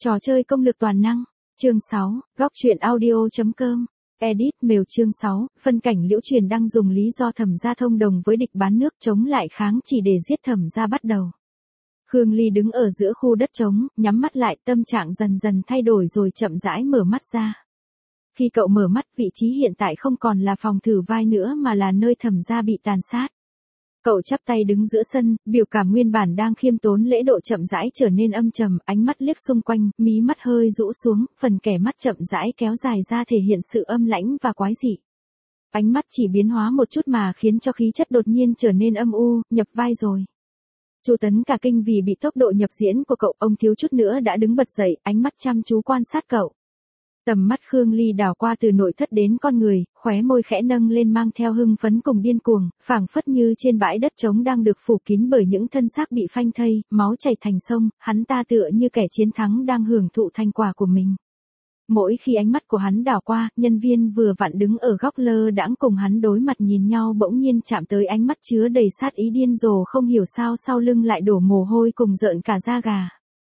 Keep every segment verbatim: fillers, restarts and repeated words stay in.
Trò chơi công lực toàn năng. Chương sáu, góc truyện audio.com. Edit Mèo chương sáu, phân cảnh Liễu Truyền đang dùng lý do Thẩm gia thông đồng với địch bán nước chống lại kháng chỉ để giết Thẩm gia bắt đầu. Khương Ly đứng ở giữa khu đất trống, nhắm mắt lại, tâm trạng dần dần thay đổi rồi chậm rãi mở mắt ra. Khi cậu mở mắt, vị trí hiện tại không còn là phòng thử vai nữa mà là nơi Thẩm gia bị tàn sát. Cậu chắp tay đứng giữa sân, biểu cảm nguyên bản đang khiêm tốn lễ độ chậm rãi trở nên âm trầm, ánh mắt liếc xung quanh, mí mắt hơi rũ xuống, phần kẻ mắt chậm rãi kéo dài ra thể hiện sự âm lãnh và quái dị. Ánh mắt chỉ biến hóa một chút mà khiến cho khí chất đột nhiên trở nên âm u, nhập vai rồi. Chu Tấn cả kinh vì bị tốc độ nhập diễn của cậu, ông thiếu chút nữa đã đứng bật dậy, ánh mắt chăm chú quan sát cậu. Tầm mắt Khương Ly đảo qua từ nội thất đến con người, khóe môi khẽ nâng lên mang theo hưng phấn cùng điên cuồng, phảng phất như trên bãi đất trống đang được phủ kín bởi những thân xác bị phanh thây, máu chảy thành sông, hắn ta tựa như kẻ chiến thắng đang hưởng thụ thành quả của mình. Mỗi khi ánh mắt của hắn đảo qua, nhân viên vừa vặn đứng ở góc lơ đãng cùng hắn đối mặt nhìn nhau bỗng nhiên chạm tới ánh mắt chứa đầy sát ý điên rồ, không hiểu sao sau lưng lại đổ mồ hôi cùng rợn cả da gà.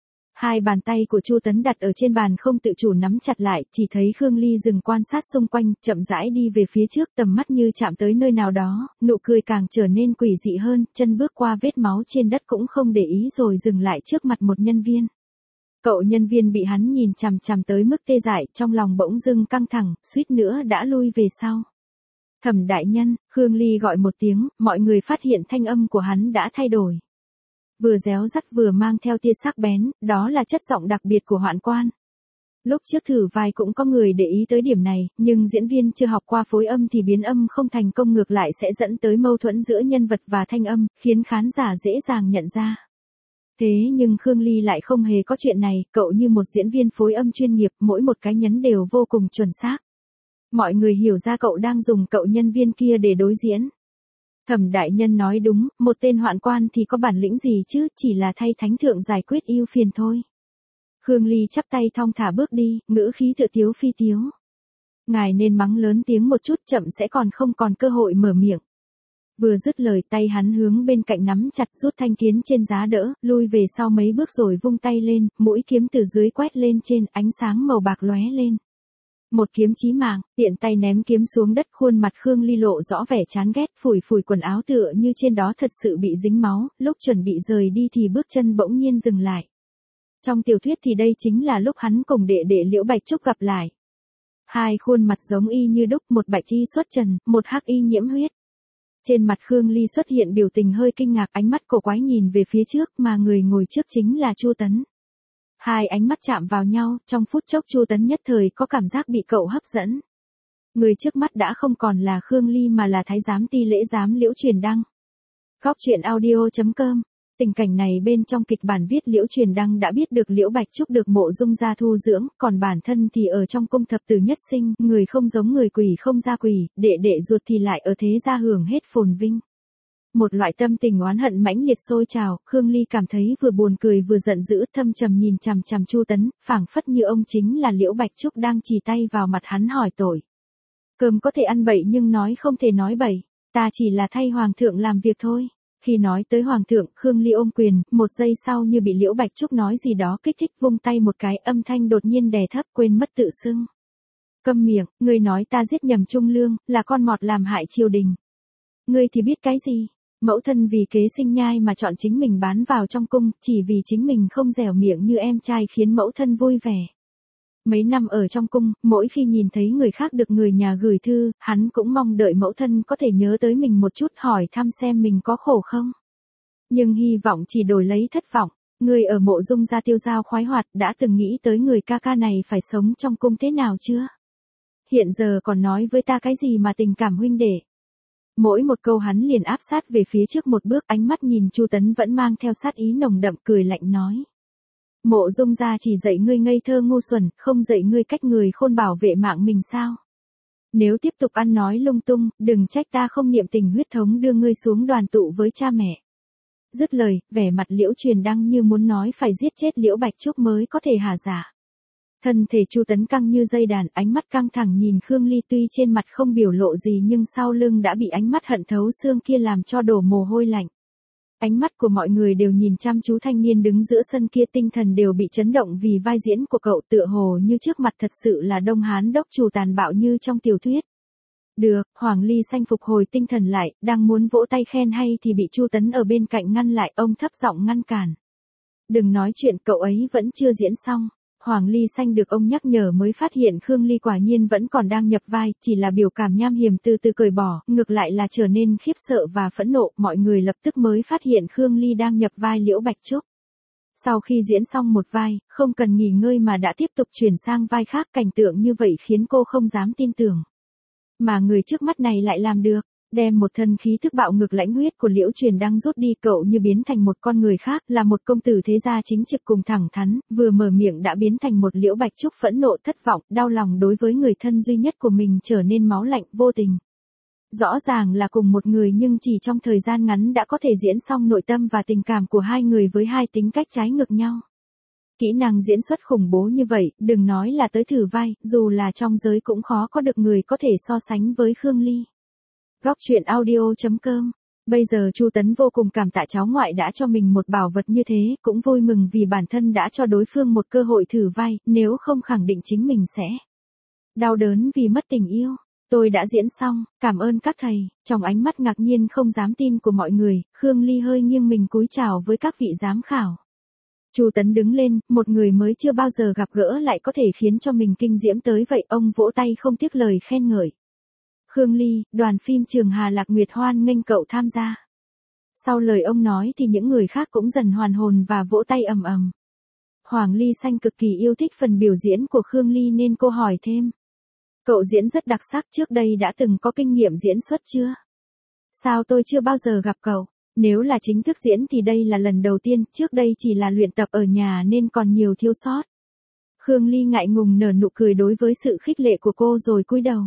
Hai bàn tay của Chu Tấn đặt ở trên bàn không tự chủ nắm chặt lại, chỉ thấy Khương Ly dừng quan sát xung quanh, chậm rãi đi về phía trước, tầm mắt như chạm tới nơi nào đó, nụ cười càng trở nên quỷ dị hơn, chân bước qua vết máu trên đất cũng không để ý rồi dừng lại trước mặt một nhân viên. Cậu nhân viên bị hắn nhìn chằm chằm tới mức tê dại, trong lòng bỗng dưng căng thẳng, suýt nữa đã lui về sau. Thẩm đại nhân, Khương Ly gọi một tiếng, mọi người phát hiện thanh âm của hắn đã thay đổi. Vừa réo rắt vừa mang theo tia sắc bén, đó là chất giọng đặc biệt của Hoạn Quan. Lúc trước thử vai cũng có người để ý tới điểm này, nhưng diễn viên chưa học qua phối âm thì biến âm không thành công, ngược lại sẽ dẫn tới mâu thuẫn giữa nhân vật và thanh âm, khiến khán giả dễ dàng nhận ra. Thế nhưng Khương Ly lại không hề có chuyện này, cậu như một diễn viên phối âm chuyên nghiệp, mỗi một cái nhấn đều vô cùng chuẩn xác. Mọi người hiểu ra cậu đang dùng cậu nhân viên kia để đối diễn. Thẩm đại nhân nói đúng, một tên hoạn quan thì có bản lĩnh gì chứ, chỉ là thay thánh thượng giải quyết ưu phiền thôi. Khương Ly chắp tay thong thả bước đi, ngữ khí tựa tiếu phi tiếu. Ngài nên mắng lớn tiếng một chút, chậm sẽ còn không còn cơ hội mở miệng. Vừa dứt lời, tay hắn hướng bên cạnh nắm chặt, rút thanh kiếm trên giá đỡ, lui về sau mấy bước rồi vung tay lên, mũi kiếm từ dưới quét lên trên, ánh sáng màu bạc lóe lên. Một kiếm chí mạng, tiện tay ném kiếm xuống đất, khuôn mặt Khương Ly lộ rõ vẻ chán ghét, phủi phủi quần áo tựa như trên đó thật sự bị dính máu, lúc chuẩn bị rời đi thì bước chân bỗng nhiên dừng lại. Trong tiểu thuyết thì đây chính là lúc hắn cùng đệ đệ Liễu Bạch Trúc gặp lại. Hai khuôn mặt giống y như đúc, một bạch y xuất trần, một hắc y nhiễm huyết. Trên mặt Khương Ly xuất hiện biểu tình hơi kinh ngạc, ánh mắt cổ quái nhìn về phía trước mà người ngồi trước chính là Chu Tấn. Hai ánh mắt chạm vào nhau, trong phút chốc Chu Tấn nhất thời có cảm giác bị cậu hấp dẫn. Người trước mắt đã không còn là Khương Ly mà là thái giám ti lễ giám Liễu Truyền Đăng. Góc truyện audio.com. Tình cảnh này bên trong kịch bản viết Liễu Truyền Đăng đã biết được Liễu Bạch Trúc được Mộ Dung gia thu dưỡng, còn bản thân thì ở trong cung thập tử nhất sinh, người không giống người, quỷ không ra quỷ, đệ đệ ruột thì lại ở thế gia hưởng hết phồn vinh. Một loại tâm tình oán hận mãnh liệt sôi trào, Khương Ly cảm thấy vừa buồn cười vừa giận dữ, thâm trầm nhìn chằm chằm Chu Tấn, phảng phất như ông chính là Liễu Bạch Trúc đang chì tay vào mặt hắn hỏi tội. Cơm có thể ăn bậy nhưng nói không thể nói bậy, ta chỉ là thay hoàng thượng làm việc thôi. Khi nói tới hoàng thượng, Khương Ly ôm quyền, một giây sau như bị Liễu Bạch Trúc nói gì đó kích thích, vung tay một cái, âm thanh đột nhiên đè thấp, quên mất tự xưng. Câm miệng, ngươi nói ta giết nhầm Trung Lương, là con mọt làm hại triều đình. Ngươi thì biết cái gì? Mẫu thân vì kế sinh nhai mà chọn chính mình bán vào trong cung, chỉ vì chính mình không dẻo miệng như em trai khiến mẫu thân vui vẻ. Mấy năm ở trong cung, mỗi khi nhìn thấy người khác được người nhà gửi thư, hắn cũng mong đợi mẫu thân có thể nhớ tới mình một chút, hỏi thăm xem mình có khổ không. Nhưng hy vọng chỉ đổi lấy thất vọng. Người ở Mộ Dung gia tiêu dao khoái hoạt, đã từng nghĩ tới người ca ca này phải sống trong cung thế nào chưa? Hiện giờ còn nói với ta cái gì mà tình cảm huynh đệ? Mỗi một câu hắn liền áp sát về phía trước một bước, ánh mắt nhìn Chu Tấn vẫn mang theo sát ý nồng đậm, cười lạnh nói. Mộ Dung gia chỉ dạy ngươi ngây thơ ngu xuẩn, không dạy ngươi cách người khôn bảo vệ mạng mình sao? Nếu tiếp tục ăn nói lung tung, đừng trách ta không niệm tình huyết thống đưa ngươi xuống đoàn tụ với cha mẹ. Dứt lời, vẻ mặt Liễu Truyền Đăng như muốn nói phải giết chết Liễu Bạch Trúc mới có thể hạ giả. Thân thể Chu Tấn căng như dây đàn, ánh mắt căng thẳng nhìn Khương Ly, tuy trên mặt không biểu lộ gì nhưng sau lưng đã bị ánh mắt hận thấu xương kia làm cho đổ mồ hôi lạnh. Ánh mắt của mọi người đều nhìn chăm chú thanh niên đứng giữa sân kia, tinh thần đều bị chấn động vì vai diễn của cậu, tựa hồ như trước mặt thật sự là Đông Hán đốc chủ tàn bạo như trong tiểu thuyết. Được, Hoàng Ly Xanh phục hồi tinh thần lại, đang muốn vỗ tay khen hay thì bị Chu Tấn ở bên cạnh ngăn lại, ông thấp giọng ngăn cản. Đừng nói chuyện, cậu ấy vẫn chưa diễn xong. Hoàng Ly Xanh được ông nhắc nhở mới phát hiện Khương Ly quả nhiên vẫn còn đang nhập vai, chỉ là biểu cảm nham hiểm từ từ cởi bỏ, ngược lại là trở nên khiếp sợ và phẫn nộ, mọi người lập tức mới phát hiện Khương Ly đang nhập vai Liễu Bạch Trúc. Sau khi diễn xong một vai, không cần nghỉ ngơi mà đã tiếp tục chuyển sang vai khác, cảnh tượng như vậy khiến cô không dám tin tưởng. Mà người trước mắt này lại làm được, đem một thân khí thức bạo ngược lãnh huyết của Liễu Truyền Đăng rút đi, cậu như biến thành một con người khác, là một công tử thế gia chính trực cùng thẳng thắn, vừa mở miệng đã biến thành một Liễu Bạch Trúc phẫn nộ, thất vọng, đau lòng đối với người thân duy nhất của mình, trở nên máu lạnh, vô tình. Rõ ràng là cùng một người nhưng chỉ trong thời gian ngắn đã có thể diễn xong nội tâm và tình cảm của hai người với hai tính cách trái ngược nhau. Kỹ năng diễn xuất khủng bố như vậy, đừng nói là tới thử vai, dù là trong giới cũng khó có được người có thể so sánh với Khương Ly. Góc truyện audio chấm com. Bây giờ Chu Tấn vô cùng cảm tạ cháu ngoại đã cho mình một bảo vật như thế, cũng vui mừng vì bản thân đã cho đối phương một cơ hội thử vai, nếu không khẳng định chính mình sẽ đau đớn vì mất tình yêu. Tôi đã diễn xong, cảm ơn các thầy. Trong ánh mắt ngạc nhiên không dám tin của mọi người, Khương Ly hơi nghiêng mình cúi chào với các vị giám khảo. Chu Tấn đứng lên, một người mới chưa bao giờ gặp gỡ lại có thể khiến cho mình kinh diễm tới vậy, ông vỗ tay không tiếc lời khen ngợi. Khương Ly, đoàn phim Trường Hà Lạc Nguyệt hoan nghênh cậu tham gia. Sau lời ông nói thì những người khác cũng dần hoàn hồn và vỗ tay ầm ầm. Hoàng Ly Xanh cực kỳ yêu thích phần biểu diễn của Khương Ly nên cô hỏi thêm. Cậu diễn rất đặc sắc, trước đây đã từng có kinh nghiệm diễn xuất chưa? Sao tôi chưa bao giờ gặp cậu? Nếu là chính thức diễn thì đây là lần đầu tiên, trước đây chỉ là luyện tập ở nhà nên còn nhiều thiếu sót. Khương Ly ngại ngùng nở nụ cười đối với sự khích lệ của cô rồi cúi đầu.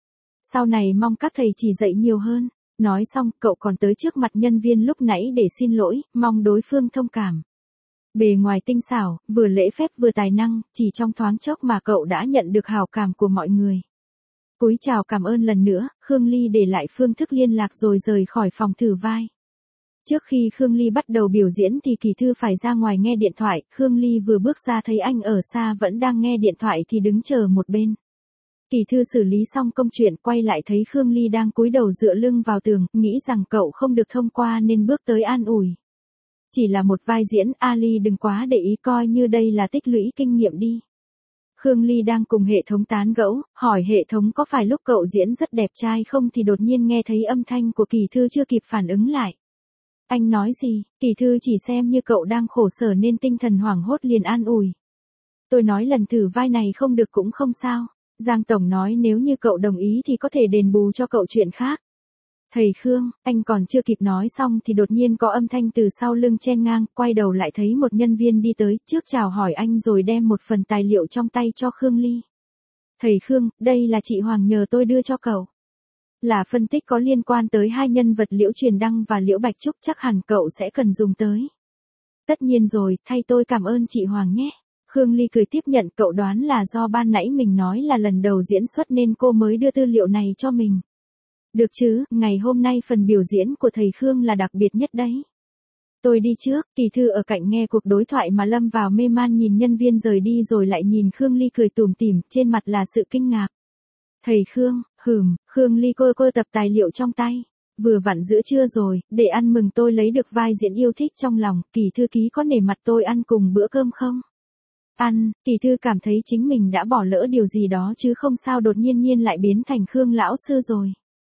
Sau này mong các thầy chỉ dạy nhiều hơn. Nói xong, cậu còn tới trước mặt nhân viên lúc nãy để xin lỗi, mong đối phương thông cảm. Bề ngoài tinh xảo, vừa lễ phép vừa tài năng, chỉ trong thoáng chốc mà cậu đã nhận được hào cảm của mọi người. Cúi chào cảm ơn lần nữa, Khương Ly để lại phương thức liên lạc rồi rời khỏi phòng thử vai. Trước khi Khương Ly bắt đầu biểu diễn thì Kỳ Thư phải ra ngoài nghe điện thoại, Khương Ly vừa bước ra thấy anh ở xa vẫn đang nghe điện thoại thì đứng chờ một bên. Kỳ Thư xử lý xong công chuyện quay lại thấy Khương Ly đang cúi đầu dựa lưng vào tường, nghĩ rằng cậu không được thông qua nên bước tới an ủi. Chỉ là một vai diễn, Ali đừng quá để ý, coi như đây là tích lũy kinh nghiệm đi. Khương Ly đang cùng hệ thống tán gẫu, hỏi hệ thống có phải lúc cậu diễn rất đẹp trai không thì đột nhiên nghe thấy âm thanh của Kỳ Thư chưa kịp phản ứng lại. Anh nói gì? Kỳ Thư chỉ xem như cậu đang khổ sở nên tinh thần hoảng hốt liền an ủi. Tôi nói lần thử vai này không được cũng không sao. Giang Tổng nói nếu như cậu đồng ý thì có thể đền bù cho cậu chuyện khác. Thầy Khương, anh còn chưa kịp nói xong thì đột nhiên có âm thanh từ sau lưng chen ngang, quay đầu lại thấy một nhân viên đi tới, trước chào hỏi anh rồi đem một phần tài liệu trong tay cho Khương Ly. Thầy Khương, đây là chị Hoàng nhờ tôi đưa cho cậu. Là phân tích có liên quan tới hai nhân vật Liễu Truyền Đăng và Liễu Bạch Trúc, chắc hẳn cậu sẽ cần dùng tới. Tất nhiên rồi, thay tôi cảm ơn chị Hoàng nhé. Khương Ly cười tiếp nhận, cậu đoán là do ban nãy mình nói là lần đầu diễn xuất nên cô mới đưa tư liệu này cho mình. Được chứ, ngày hôm nay phần biểu diễn của thầy Khương là đặc biệt nhất đấy. Tôi đi trước, Kỳ Thư ở cạnh nghe cuộc đối thoại mà lâm vào mê man, nhìn nhân viên rời đi rồi lại nhìn Khương Ly cười tủm tỉm, trên mặt là sự kinh ngạc. Thầy Khương, hừm, Khương Ly cô cô tập tài liệu trong tay. Vừa vặn giữa trưa rồi, để ăn mừng tôi lấy được vai diễn yêu thích trong lòng, Kỳ thư ký có nể mặt tôi ăn cùng bữa cơm không? Ăn, Kỳ thư cảm thấy chính mình đã bỏ lỡ điều gì đó chứ không sao đột nhiên nhiên lại biến thành Khương lão sư rồi.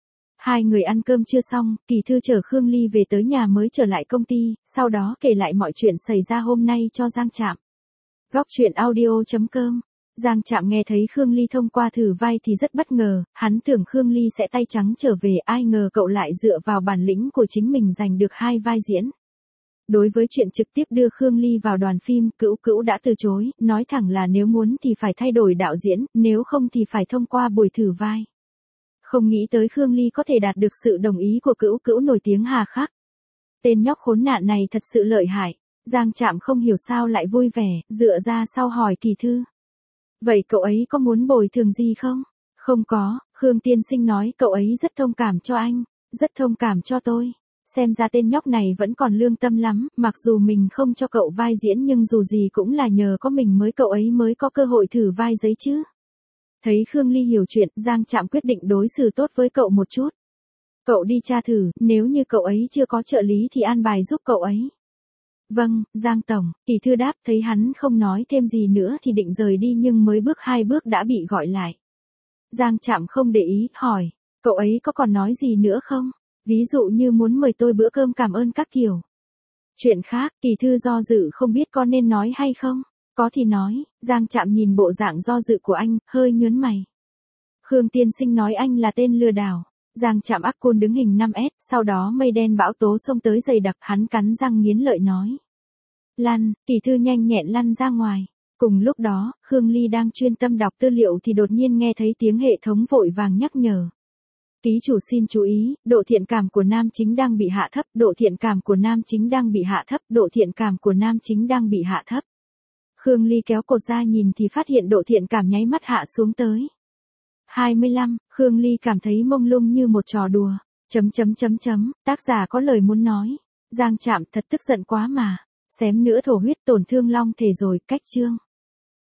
Hai người ăn cơm chưa xong, Kỳ thư chở Khương Ly về tới nhà mới trở lại công ty, sau đó kể lại mọi chuyện xảy ra hôm nay cho Giang Trạm. Góc truyện audio chấm com. Giang Trạm nghe thấy Khương Ly thông qua thử vai thì rất bất ngờ, hắn tưởng Khương Ly sẽ tay trắng trở về, ai ngờ cậu lại dựa vào bản lĩnh của chính mình giành được hai vai diễn. Đối với chuyện trực tiếp đưa Khương Ly vào đoàn phim, Cữu Cữu đã từ chối, nói thẳng là nếu muốn thì phải thay đổi đạo diễn, nếu không thì phải thông qua buổi thử vai. Không nghĩ tới Khương Ly có thể đạt được sự đồng ý của Cữu Cữu nổi tiếng hà khắc. Tên nhóc khốn nạn này thật sự lợi hại. Giang Trạm không hiểu sao lại vui vẻ, dựa ra sau hỏi Kỳ thư. Vậy cậu ấy có muốn bồi thường gì không? Không có, Khương tiên sinh nói cậu ấy rất thông cảm cho anh, rất thông cảm cho tôi. Xem ra tên nhóc này vẫn còn lương tâm lắm, mặc dù mình không cho cậu vai diễn nhưng dù gì cũng là nhờ có mình mới cậu ấy mới có cơ hội thử vai giấy chứ. Thấy Khương Ly hiểu chuyện, Giang Trạm quyết định đối xử tốt với cậu một chút. Cậu đi tra thử, nếu như cậu ấy chưa có trợ lý thì an bài giúp cậu ấy. Vâng, Giang Tổng, Kỳ Thư đáp, thấy hắn không nói thêm gì nữa thì định rời đi nhưng mới bước hai bước đã bị gọi lại. Giang Trạm không để ý, hỏi, cậu ấy có còn nói gì nữa không? Ví dụ như muốn mời tôi bữa cơm cảm ơn các kiểu. Chuyện khác, Kỳ Thư do dự không biết có nên nói hay không. Có thì nói, Giang Trạm nhìn bộ dạng do dự của anh, hơi nhớn mày. Khương tiên sinh nói anh là tên lừa đảo. Giang Trạm ác côn đứng hình năm S, sau đó mây đen bão tố xông tới dày đặc, hắn cắn răng nghiến lợi nói. Lăn, Kỳ Thư nhanh nhẹn lăn ra ngoài. Cùng lúc đó, Khương Ly đang chuyên tâm đọc tư liệu thì đột nhiên nghe thấy tiếng hệ thống vội vàng nhắc nhở. Ký chủ xin chú ý, độ thiện cảm của nam chính đang bị hạ thấp, độ thiện cảm của nam chính đang bị hạ thấp, độ thiện cảm của nam chính đang bị hạ thấp. Khương Ly kéo cột ra nhìn thì phát hiện độ thiện cảm nháy mắt hạ xuống tới hai mươi lăm, Khương Ly cảm thấy mông lung như một trò đùa. Chấm chấm chấm chấm, tác giả có lời muốn nói. Giang Trạm thật tức giận quá mà. Xém nữa thổ huyết tổn thương long thể rồi, cách chương.